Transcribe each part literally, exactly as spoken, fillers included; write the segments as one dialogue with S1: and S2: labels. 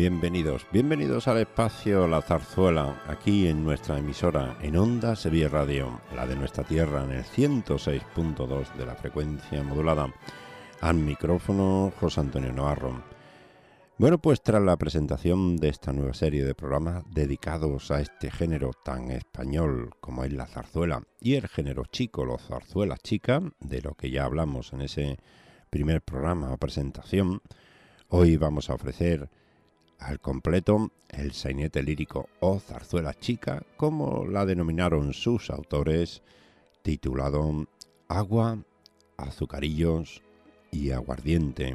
S1: bienvenidos, bienvenidos al espacio La Zarzuela, aquí en nuestra emisora, en Onda Sevilla Radio, la de nuestra tierra, en el ciento seis punto dos de la frecuencia modulada. Al micrófono, José Antonio Navarro. Bueno, pues tras la presentación de esta nueva serie de programas dedicados a este género tan español como es la zarzuela y el género chico, los zarzuelas chicas, de lo que ya hablamos en ese primer programa o presentación, hoy vamos a ofrecer al completo el sainete lírico o zarzuela chica, como la denominaron sus autores, titulado Agua, Azucarillos y Aguardiente.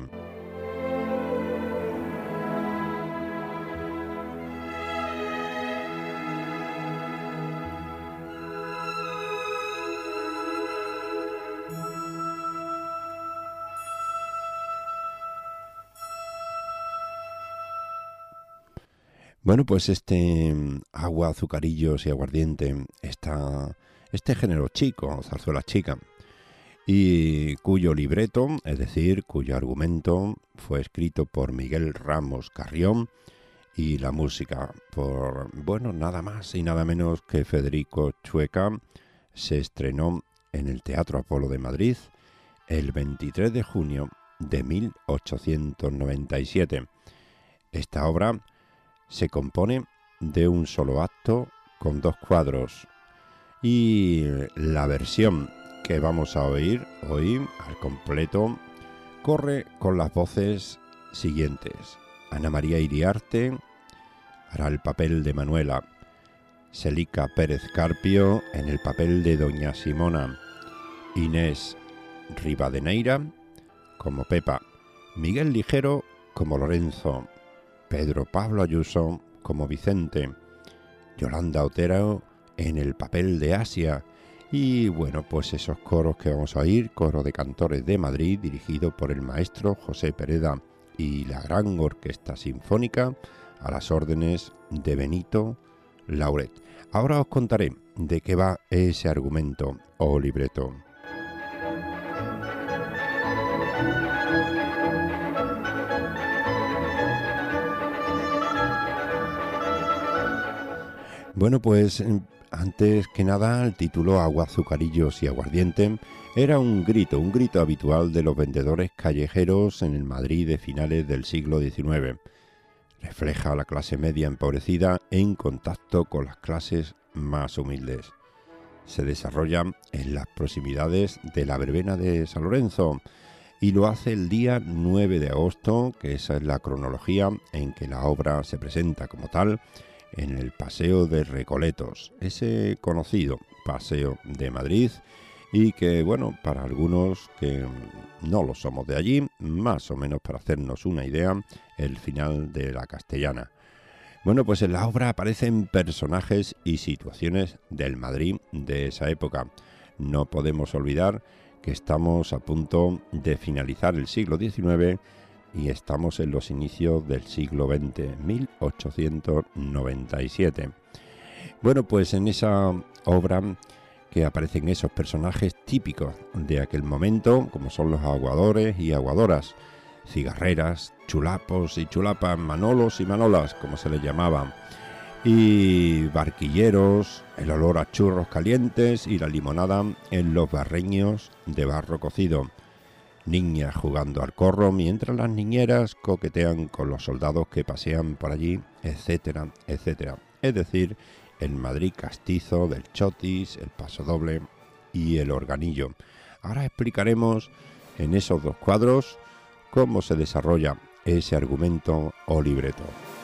S1: Bueno, pues este agua, azucarillos y aguardiente, está este género chico, zarzuela chica, y cuyo libreto, es decir, cuyo argumento fue escrito por Miguel Ramos Carrión y la música por, bueno, nada más y nada menos que Federico Chueca, se estrenó en el Teatro Apolo de Madrid el veintitrés de junio de mil ochocientos noventa y siete. Esta obra se compone de un solo acto con dos cuadros y la versión que vamos a oír hoy al completo corre con las voces siguientes. Ana María Iriarte hará el papel de Manuela, Celica Pérez Carpio en el papel de Doña Simona, Inés Rivadeneira como Pepa, Miguel Ligero como Lorenzo, Pedro Pablo Ayuso como Vicente, Yolanda Otero en el papel de Asia y bueno, pues esos coros que vamos a oír, coro de cantores de Madrid dirigido por el maestro José Pereda y la gran orquesta sinfónica a las órdenes de Benito Lauret. Ahora os contaré de qué va ese argumento o libreto. Bueno, pues antes que nada el título Agua, Azucarillos y Aguardiente era un grito, un grito habitual de los vendedores callejeros en el Madrid de finales del siglo diecinueve. Refleja a la clase media empobrecida en contacto con las clases más humildes. Se desarrolla en las proximidades de la verbena de San Lorenzo y lo hace el día nueve de agosto, que esa es la cronología en que la obra se presenta como tal, en el Paseo de Recoletos, ese conocido Paseo de Madrid y que, bueno, para algunos que no lo somos de allí, más o menos para hacernos una idea, el final de la Castellana. Bueno, pues en la obra aparecen personajes y situaciones del Madrid de esa época. No podemos olvidar que estamos a punto de finalizar el siglo diecinueve y estamos en los inicios del siglo veinte, mil ochocientos noventa y siete. Bueno, pues en esa obra que aparecen esos personajes típicos de aquel momento, como son los aguadores y aguadoras, cigarreras, chulapos y chulapas, manolos y manolas, como se les llamaba, y barquilleros, el olor a churros calientes y la limonada en los barreños de barro cocido. Niñas jugando al corro mientras las niñeras coquetean con los soldados que pasean por allí, etcétera, etcétera. Es decir, el Madrid castizo del chotis, el pasodoble y el organillo. Ahora explicaremos en esos dos cuadros cómo se desarrolla ese argumento o libreto.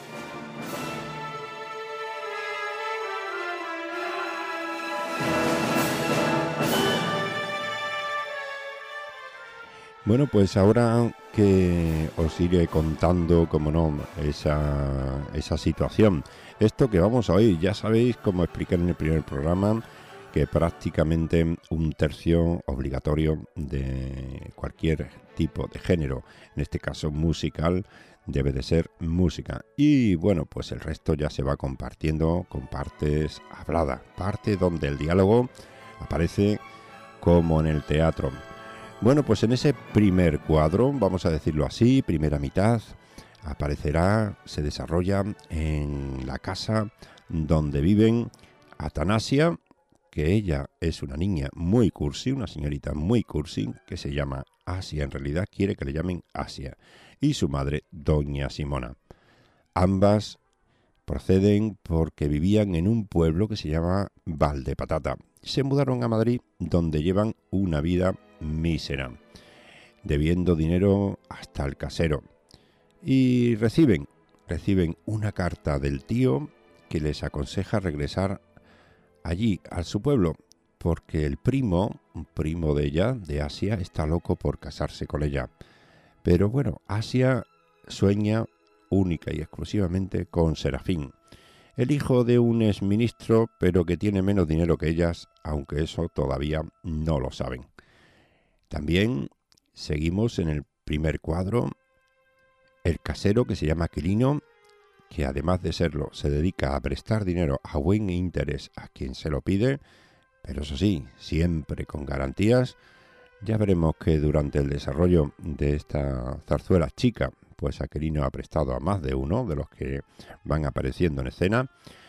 S1: Bueno, pues ahora que os iré contando, como no, esa, esa situación. Esto que vamos a oír, ya sabéis, como expliqué en el primer programa, que prácticamente un tercio obligatorio de cualquier tipo de género, en este caso musical, debe de ser música. Y bueno, pues el resto ya se va compartiendo con partes habladas, parte donde el diálogo aparece como en el teatro. Bueno, pues en ese primer cuadro, vamos a decirlo así, primera mitad, Aparecerá, se desarrolla en la casa donde viven Atanasia, que ella es una niña muy cursi, una señorita muy cursi, que se llama Asia, en realidad quiere que le llamen Asia, y su madre, doña Simona. Ambas proceden porque vivían en un pueblo que se llama Valdepatata. Se mudaron a Madrid, donde llevan una vida mísera, debiendo dinero hasta el casero. Y reciben, reciben una carta del tío que les aconseja regresar allí, a su pueblo, porque el primo, un primo de ella, de Asia, está loco por casarse con ella. Pero bueno, Asia sueña única y exclusivamente con Serafín, el hijo de un exministro, pero que tiene menos dinero que ellas, aunque eso todavía no lo saben. También seguimos en el primer cuadro, el casero, que se llama Quilino, que además de serlo, se dedica a prestar dinero a buen interés a quien se lo pide, pero eso sí, siempre con garantías. Ya veremos que durante el desarrollo de esta zarzuela chica, pues Aquilino ha prestado a más de uno de los que van apareciendo en escena.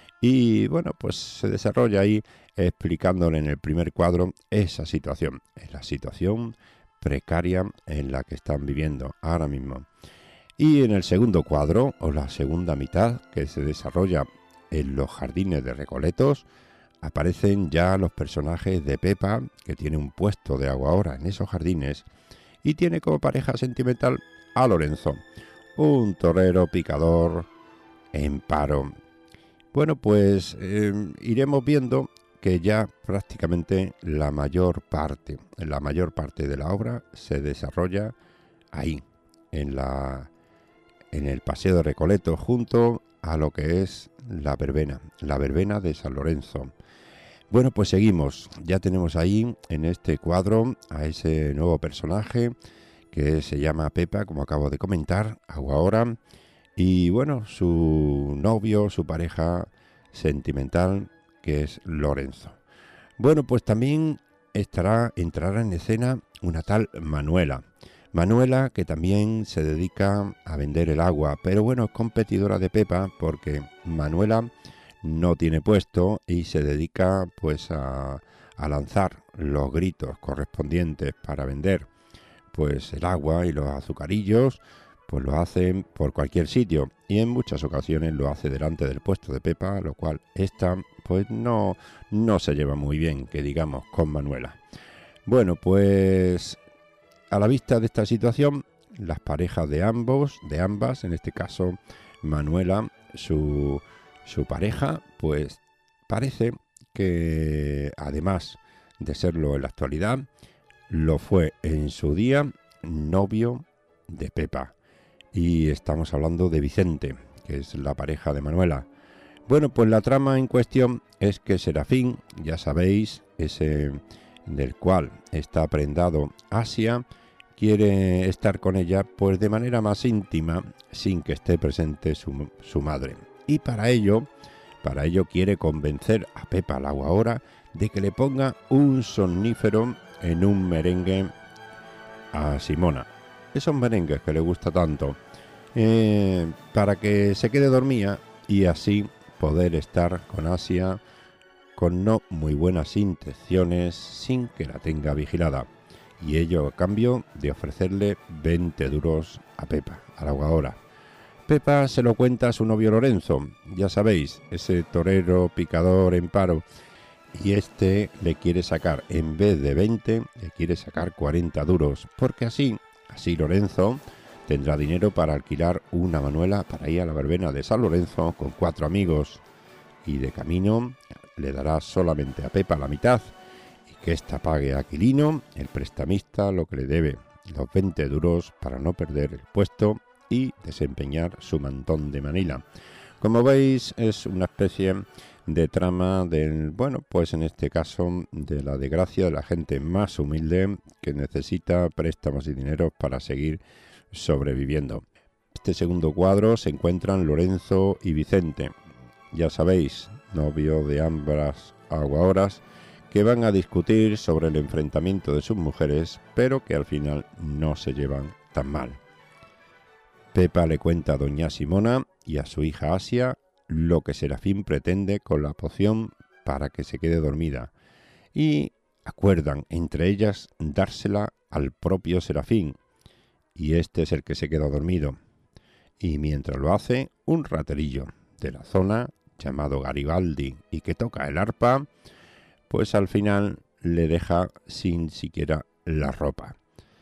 S1: Y bueno, pues se desarrolla ahí explicándole en el primer cuadro esa situación, es la situación precaria en la que están viviendo ahora mismo. Y en el segundo cuadro, o la segunda mitad, que se desarrolla en los jardines de Recoletos, aparecen ya los personajes de Pepa, que tiene un puesto de aguahora en esos jardines, y tiene como pareja sentimental a Lorenzo, un torero picador en paro. Bueno, pues eh, iremos viendo que ya prácticamente la mayor parte, la mayor parte de la obra se desarrolla ahí, en la en el Paseo de Recoletos, junto a lo que es la verbena, la verbena de San Lorenzo. Bueno, pues seguimos. Ya tenemos ahí en este cuadro a ese nuevo personaje que se llama Pepa, como acabo de comentar, ahora, y bueno, su novio, su pareja sentimental, que es Lorenzo. Bueno, pues también estará, entrará en escena una tal Manuela. Manuela, que también se dedica a vender el agua, pero bueno, es competidora de Pepa porque Manuela no tiene puesto y se dedica pues a, a lanzar los gritos correspondientes para vender pues el agua y los azucarillos, pues lo hacen por cualquier sitio y en muchas ocasiones lo hace delante del puesto de Pepa, lo cual esta pues no, no se lleva muy bien, que digamos, con Manuela. Bueno, pues a la vista de esta situación, las parejas de ambos, de ambas, en este caso Manuela, su, su pareja, pues parece que además de serlo en la actualidad, lo fue en su día novio de Pepa. Y estamos hablando de Vicente, que es la pareja de Manuela. Bueno, pues la trama en cuestión es que Serafín, ya sabéis, ese del cual está prendado Asia, quiere estar con ella pues de manera más íntima sin que esté presente su, su madre. Y para ello, para ello quiere convencer a Pepa la Aguahora de que le ponga un somnífero en un merengue a Simona. Esos merengues que le gusta tanto, eh, para que se quede dormida y así poder estar con Asia con no muy buenas intenciones sin que la tenga vigilada. Y ello a cambio de ofrecerle veinte duros a Pepa, a la Aguahora. Pepa se lo cuenta a su novio Lorenzo, ya sabéis, ese torero picador en paro, y este le quiere sacar, en vez de veinte, le quiere sacar cuarenta duros, porque así, así Lorenzo tendrá dinero para alquilar una Manuela para ir a la verbena de San Lorenzo con cuatro amigos, y de camino le dará solamente a Pepa la mitad, que ésta pague a Aquilino, el prestamista, lo que le debe, los veinte duros para no perder el puesto y desempeñar su mantón de Manila. Como veis, es una especie de trama del, bueno, pues en este caso de la desgracia de la gente más humilde que necesita préstamos y dinero para seguir sobreviviendo. Este segundo cuadro se encuentran Lorenzo y Vicente, ya sabéis, novio de ambas aguahoras, que van a discutir sobre el enfrentamiento de sus mujeres, pero que al final no se llevan tan mal. Pepa le cuenta a doña Simona y a su hija Asia lo que Serafín pretende con la poción para que se quede dormida, y acuerdan entre ellas dársela al propio Serafín, y este es el que se queda dormido. Y mientras lo hace, un raterillo de la zona, llamado Garibaldi, y que toca el arpa, pues al final le deja sin siquiera la ropa.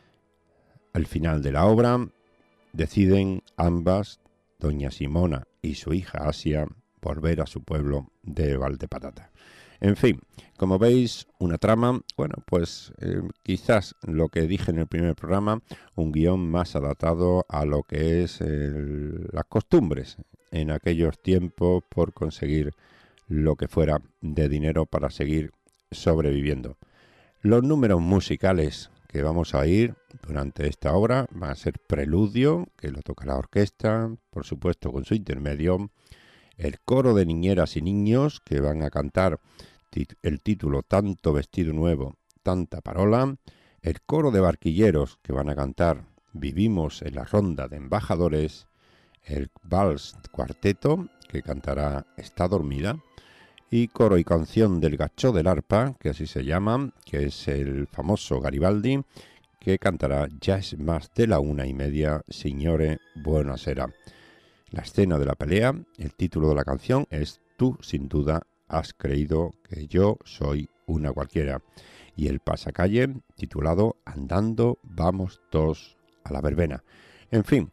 S1: Al final de la obra, deciden ambas, doña Simona y su hija Asia, volver a su pueblo de Valdepatata. En fin, como veis, una trama, bueno, pues eh, quizás lo que dije en el primer programa, un guión más adaptado a lo que es el, las costumbres en aquellos tiempos por conseguir lo que fuera de dinero para seguir sobreviviendo. Los números musicales que vamos a oír durante esta obra van a ser Preludio, que lo toca la orquesta, por supuesto con su intermedio, el coro de niñeras y niños que van a cantar el título Tanto vestido nuevo, tanta parola, el coro de barquilleros que van a cantar Vivimos en la ronda de embajadores, el vals cuarteto que cantará Está dormida, y coro y canción del Gachó del Arpa, que así se llama, que es el famoso Garibaldi, que cantará Ya es más de la una y media, signore, buonasera. La escena de la pelea, el título de la canción es Tú sin duda has creído que yo soy una cualquiera, y el pasacalle titulado Andando vamos todos a la verbena. En fin,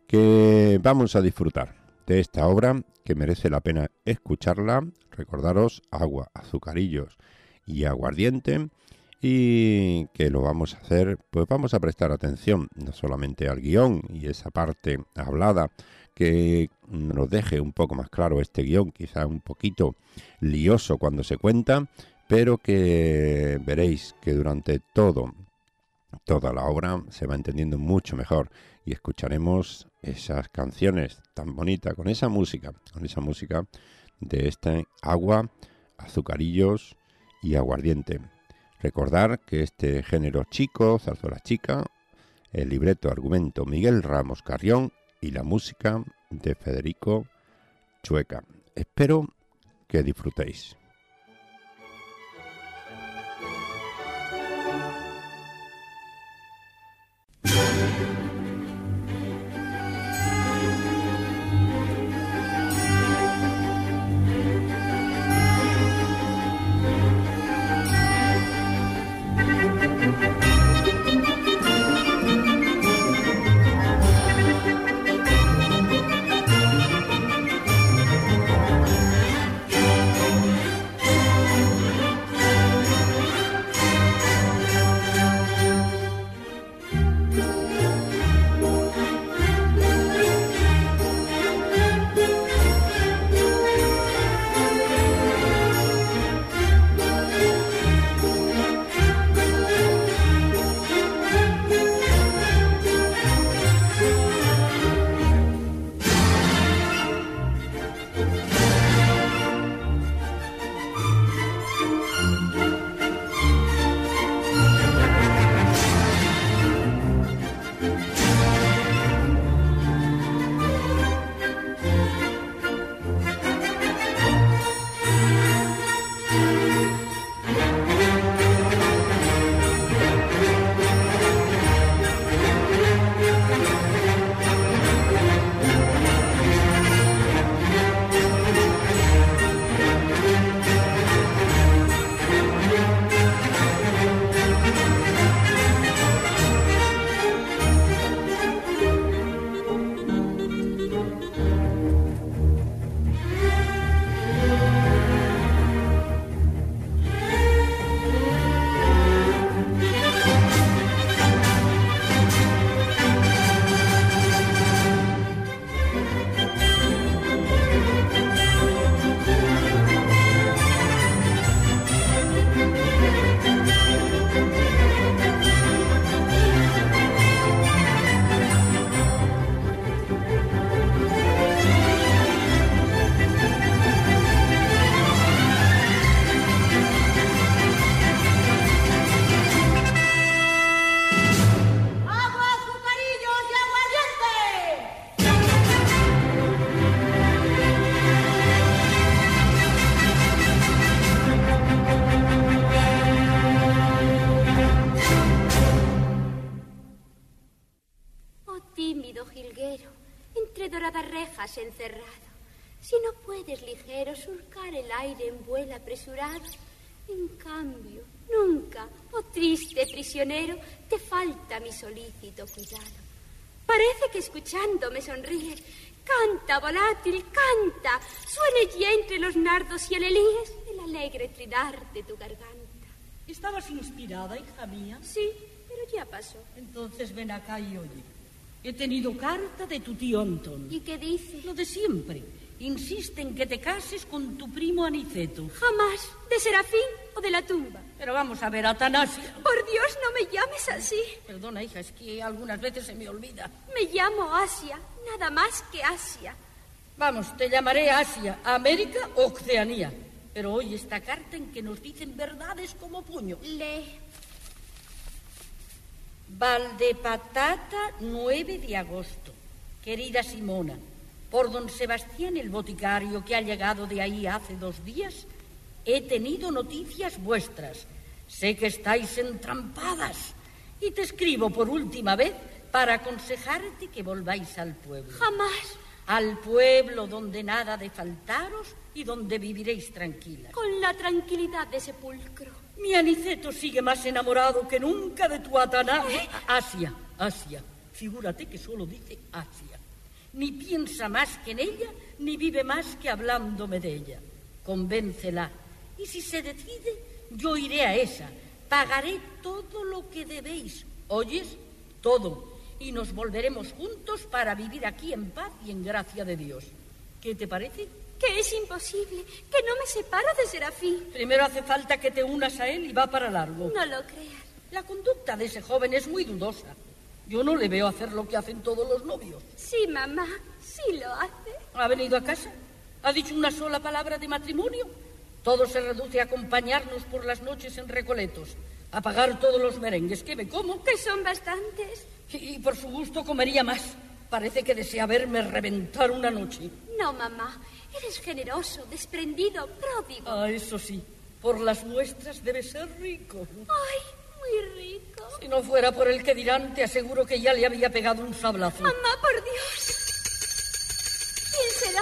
S1: que vamos a disfrutar de esta obra que merece la pena escucharla. Recordaros, agua, azucarillos y aguardiente, y que lo vamos a hacer, pues vamos a prestar atención no solamente al guión y esa parte hablada que nos deje un poco más claro este guión, quizá un poquito lioso cuando se cuenta, pero que veréis que durante todo, toda la obra se va entendiendo mucho mejor y escucharemos esas canciones tan bonitas con esa música, con esa música de este agua, azucarillos y aguardiente. Recordar que este género chico, zarzuela chica, el libreto argumento Miguel Ramos Carrión y la música de Federico Chueca. Espero que disfrutéis.
S2: doradas rejas encerrado. Si no puedes ligero surcar el aire en vuelo apresurado, en cambio, nunca, oh triste prisionero, te falta mi solícito cuidado. Parece que escuchando me sonríes. Canta, volátil, canta. Suene ya entre los nardos y alelíes el alegre trinar de tu garganta.
S3: ¿Estabas inspirada, hija mía?
S2: Sí, pero ya pasó.
S3: Entonces ven acá y oye. He tenido carta de tu tío Antón.
S2: ¿Y qué dice?
S3: Lo de siempre. Insiste en que te cases con tu primo Aniceto.
S2: Jamás. ¿De Serafín o de la tumba?
S3: Pero vamos a ver, Atanasia.
S2: Por Dios, no me llames así.
S3: Perdona, hija, es que algunas veces se me olvida.
S2: Me llamo Asia, nada más que Asia.
S3: Vamos, te llamaré Asia, América o Oceanía. Pero oye esta carta en que nos dicen verdades como puño.
S2: Lee.
S3: Valdepatata, nueve de agosto. Querida Simona, por don Sebastián el boticario, que ha llegado de ahí hace dos días, he tenido noticias vuestras. Sé que estáis entrampadas y te escribo por última vez para aconsejarte que volváis al pueblo.
S2: Jamás.
S3: Al pueblo donde nada ha de faltaros y donde viviréis tranquilas.
S2: Con la tranquilidad de sepulcro.
S3: Mi Aniceto sigue más enamorado que nunca de tu Atanasia.
S2: ¿Eh?
S3: Asia, Asia. Figúrate que solo dice Asia. Ni piensa más que en ella, ni vive más que hablándome de ella. Convéncela. Y si se decide, yo iré a esa. Pagaré todo lo que debéis. ¿Oyes? Todo. Y nos volveremos juntos para vivir aquí en paz y en gracia de Dios. ¿Qué te parece?
S2: Que es imposible, que no me separo de Serafín.
S3: Primero hace falta que te unas a él y va para largo.
S2: No lo creas.
S3: La conducta de ese joven es muy dudosa. Yo no le veo hacer lo que hacen todos los novios.
S2: Sí, mamá, sí lo hace.
S3: ¿Ha venido a casa? ¿Ha dicho una sola palabra de matrimonio? Todo se reduce a acompañarnos por las noches en Recoletos, a pagar todos los merengues que me como.
S2: Que son bastantes.
S3: Y, y por su gusto comería más. Parece que desea verme reventar una noche.
S2: No, mamá. Eres generoso, desprendido, pródigo.
S3: Ah, eso sí. Por las muestras debe ser rico.
S2: Ay, muy rico.
S3: Si no fuera por el que dirán, te aseguro que ya le había pegado un sablazo.
S2: Mamá, por Dios. ¿Quién será?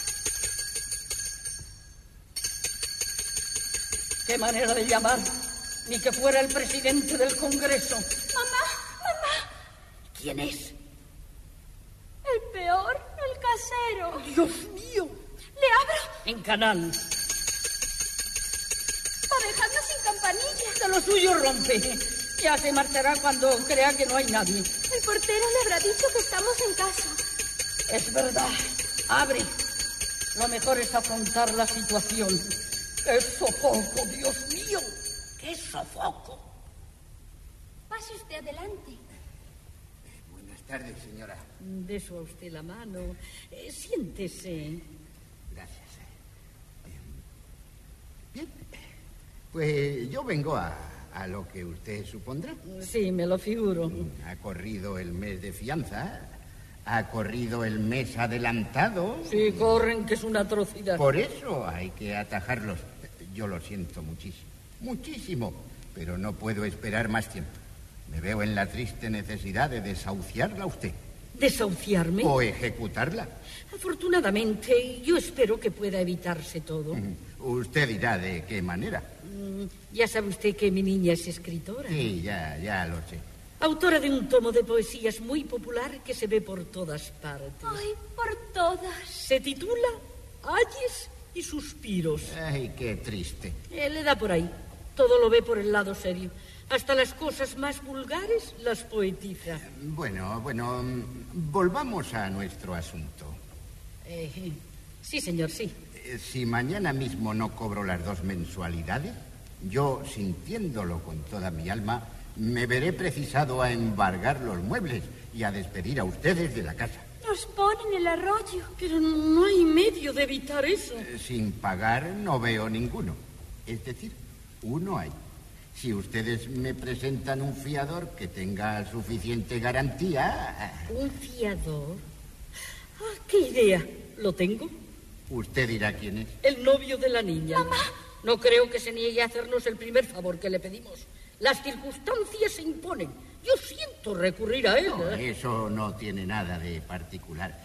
S3: Qué manera de llamar. Ni que fuera el presidente del Congreso.
S2: Mamá, mamá.
S3: ¿Quién es?
S2: El peor, el casero.
S3: Dios mío.
S2: ¿Le abro?
S3: En canal.
S2: Para dejarnos sin campanilla.
S3: De lo suyo rompe. Ya se marchará cuando crea que no hay nadie.
S2: El portero le habrá dicho que estamos en casa.
S3: Es verdad. Abre. Lo mejor es afrontar la situación. ¡Qué sofoco, Dios mío! ¡Qué sofoco!
S2: Pase usted adelante.
S4: Buenas tardes, señora.
S3: Beso a usted la mano. Eh, siéntese.
S4: Gracias. Bien. Pues yo vengo a, a lo que usted supondrá.
S3: Sí, me lo figuro.
S4: Ha corrido el mes de fianza. Ha corrido el mes adelantado.
S3: Sí, corren, que es una atrocidad.
S4: Por eso hay que atajarlos. Yo lo siento muchísimo. Muchísimo. Pero no puedo esperar más tiempo. Me veo en la triste necesidad de desahuciarla a usted.
S3: ¿Desahuciarme?
S4: O ejecutarla.
S3: Afortunadamente, yo espero que pueda evitarse todo.
S4: Usted dirá de qué manera.
S3: Mm, ya sabe usted que mi niña es escritora.
S4: Sí, ya, ya lo sé.
S3: Autora de un tomo de poesías muy popular que se ve por todas partes.
S2: Ay, por todas.
S3: Se titula Ayes y Suspiros.
S4: Ay, qué triste.
S3: Eh, le da por ahí. Todo lo ve por el lado serio. Hasta las cosas más vulgares las poetiza.
S4: Bueno, bueno, volvamos a nuestro asunto.
S3: Eh, sí, señor, sí.
S4: Eh, Si mañana mismo no cobro las dos mensualidades, yo, sintiéndolo con toda mi alma, me veré precisado a embargar los muebles y a despedir a ustedes de la casa.
S2: Nos ponen el arroyo.
S3: Pero no hay medio de evitar eso.
S4: Eh, Sin pagar no veo ninguno. Es decir, uno hay. Si ustedes me presentan un fiador que tenga suficiente garantía...
S3: ¿Un fiador? Ah, qué idea. ¿Lo tengo?
S4: Usted dirá quién es.
S3: El novio de la niña.
S2: Mamá.
S3: No creo que se niegue a hacernos el primer favor que le pedimos. Las circunstancias se imponen. Yo siento recurrir a él.
S4: No,
S3: ¿eh?
S4: eso no tiene nada de particular.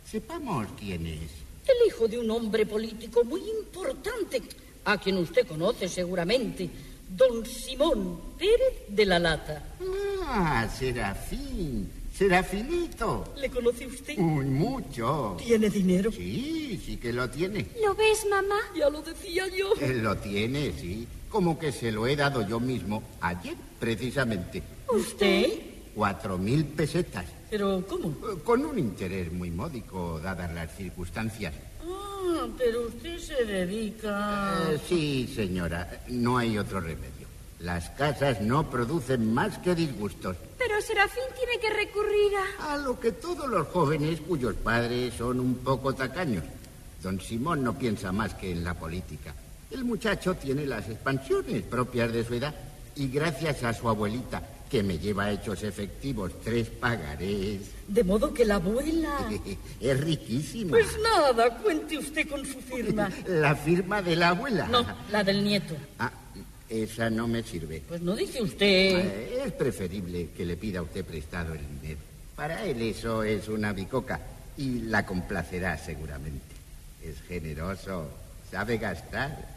S4: Sepamos quién es.
S3: El hijo de un hombre político muy importante, a quien usted conoce seguramente, don Simón Pérez de la Lata.
S4: Ah, Serafín. Serafinito.
S3: ¿Le conoce usted?
S4: Muy mucho.
S3: ¿Tiene dinero?
S4: Sí, sí que lo tiene.
S2: ¿Lo ves, mamá?
S3: Ya lo decía yo.
S4: Él lo tiene, sí. Como que se lo he dado yo mismo ayer, precisamente.
S3: ¿Usted?
S4: Cuatro mil pesetas.
S3: ¿Pero cómo?
S4: Con un interés muy módico, dadas las circunstancias.
S3: Ah, pero usted se dedica...
S4: Eh, sí, señora. No hay otro remedio. Las casas no producen más que disgustos.
S2: Pero Serafín tiene que recurrir a...
S4: A lo que todos los jóvenes cuyos padres son un poco tacaños. Don Simón no piensa más que en la política. El muchacho tiene las expansiones propias de su edad y gracias a su abuelita, que me lleva hechos efectivos tres pagarés...
S3: De modo que la abuela...
S4: Es riquísima.
S3: Pues nada, cuente usted con su firma.
S4: ¿La firma de la abuela?
S3: No, la del nieto.
S4: Ah, esa no me sirve.
S3: Pues no dice usted...
S4: Eh, es preferible que le pida a usted prestado el dinero. Para él eso es una bicoca y la complacerá seguramente. Es generoso, sabe gastar.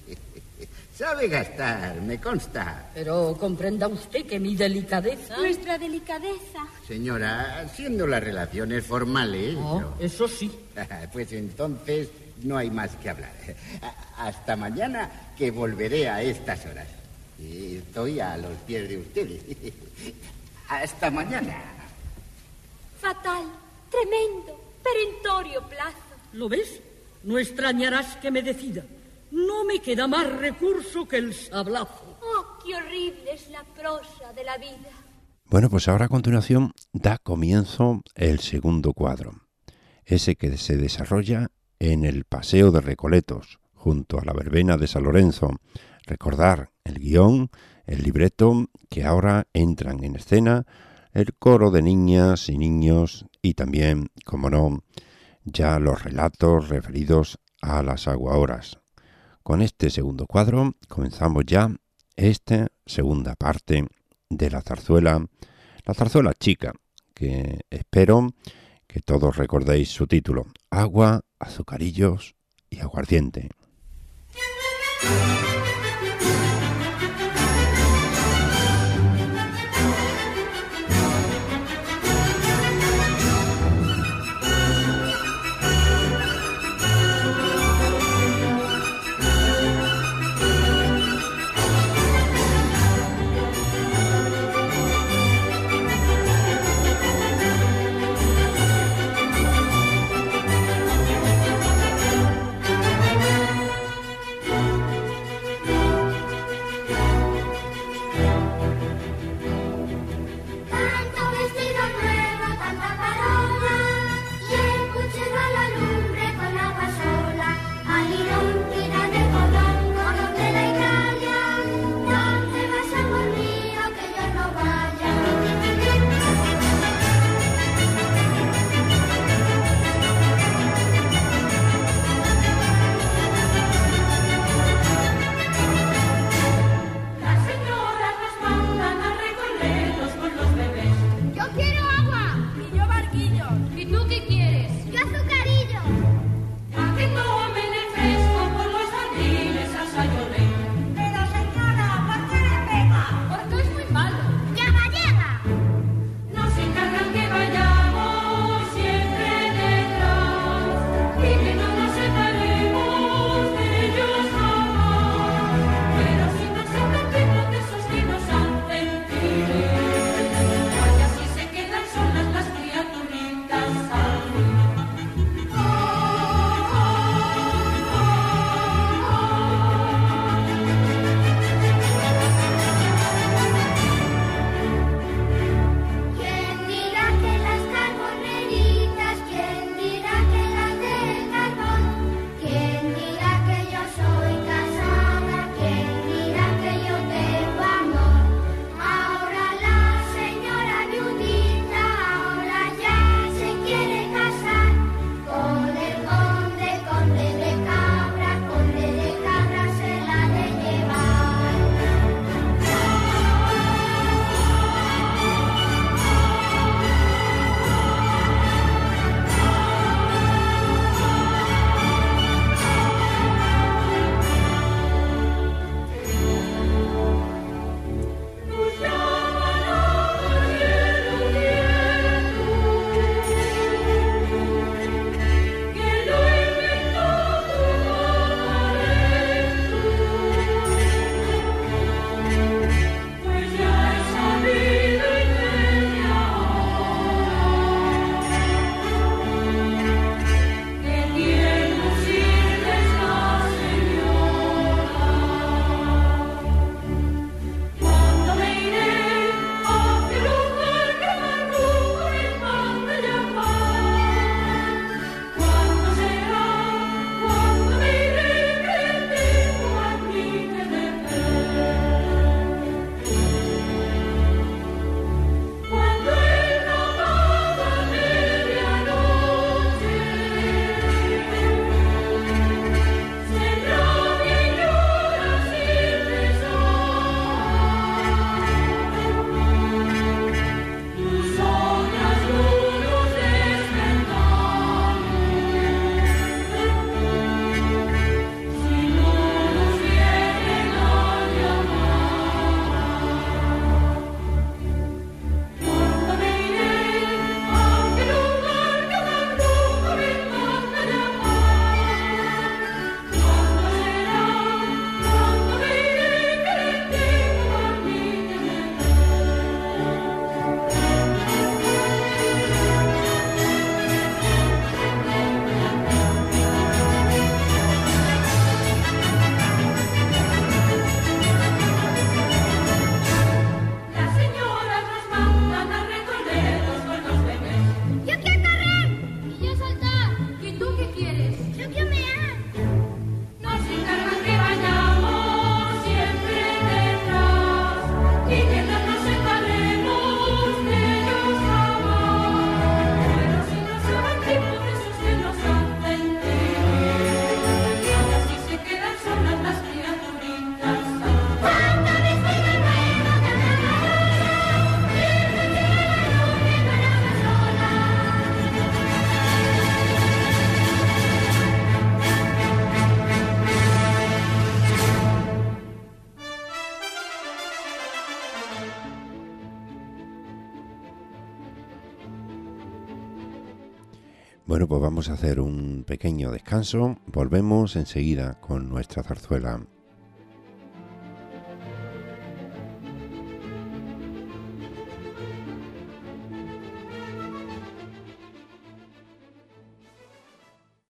S4: Sabe gastar, me consta.
S3: Pero comprenda usted que mi delicadeza...
S2: Nuestra delicadeza.
S4: Señora, siendo las relaciones formales...
S3: Oh,
S4: yo-
S3: eso sí.
S4: Pues entonces no hay más que hablar. Hasta mañana, que volveré a estas horas. Estoy a los pies de ustedes. Hasta mañana.
S2: Fatal, tremendo, perentorio plazo.
S3: ¿Lo ves? No extrañarás que me decida. No me queda más recurso que el sablazo.
S2: Oh, qué horrible es la prosa de la vida.
S1: Bueno, pues ahora a continuación da comienzo el segundo cuadro, ese que se desarrolla en el Paseo de Recoletos, junto a la verbena de San Lorenzo. Recordar el guión, el libreto, que ahora entran en escena el coro de niñas y niños y también, como no, ya los relatos referidos a las aguahoras. Con este segundo cuadro comenzamos ya esta segunda parte de la zarzuela, la zarzuela chica, que espero que todos recordéis su título: Agua, azucarillos y aguardiente. Bueno, pues vamos a hacer un pequeño descanso. Volvemos enseguida con nuestra zarzuela.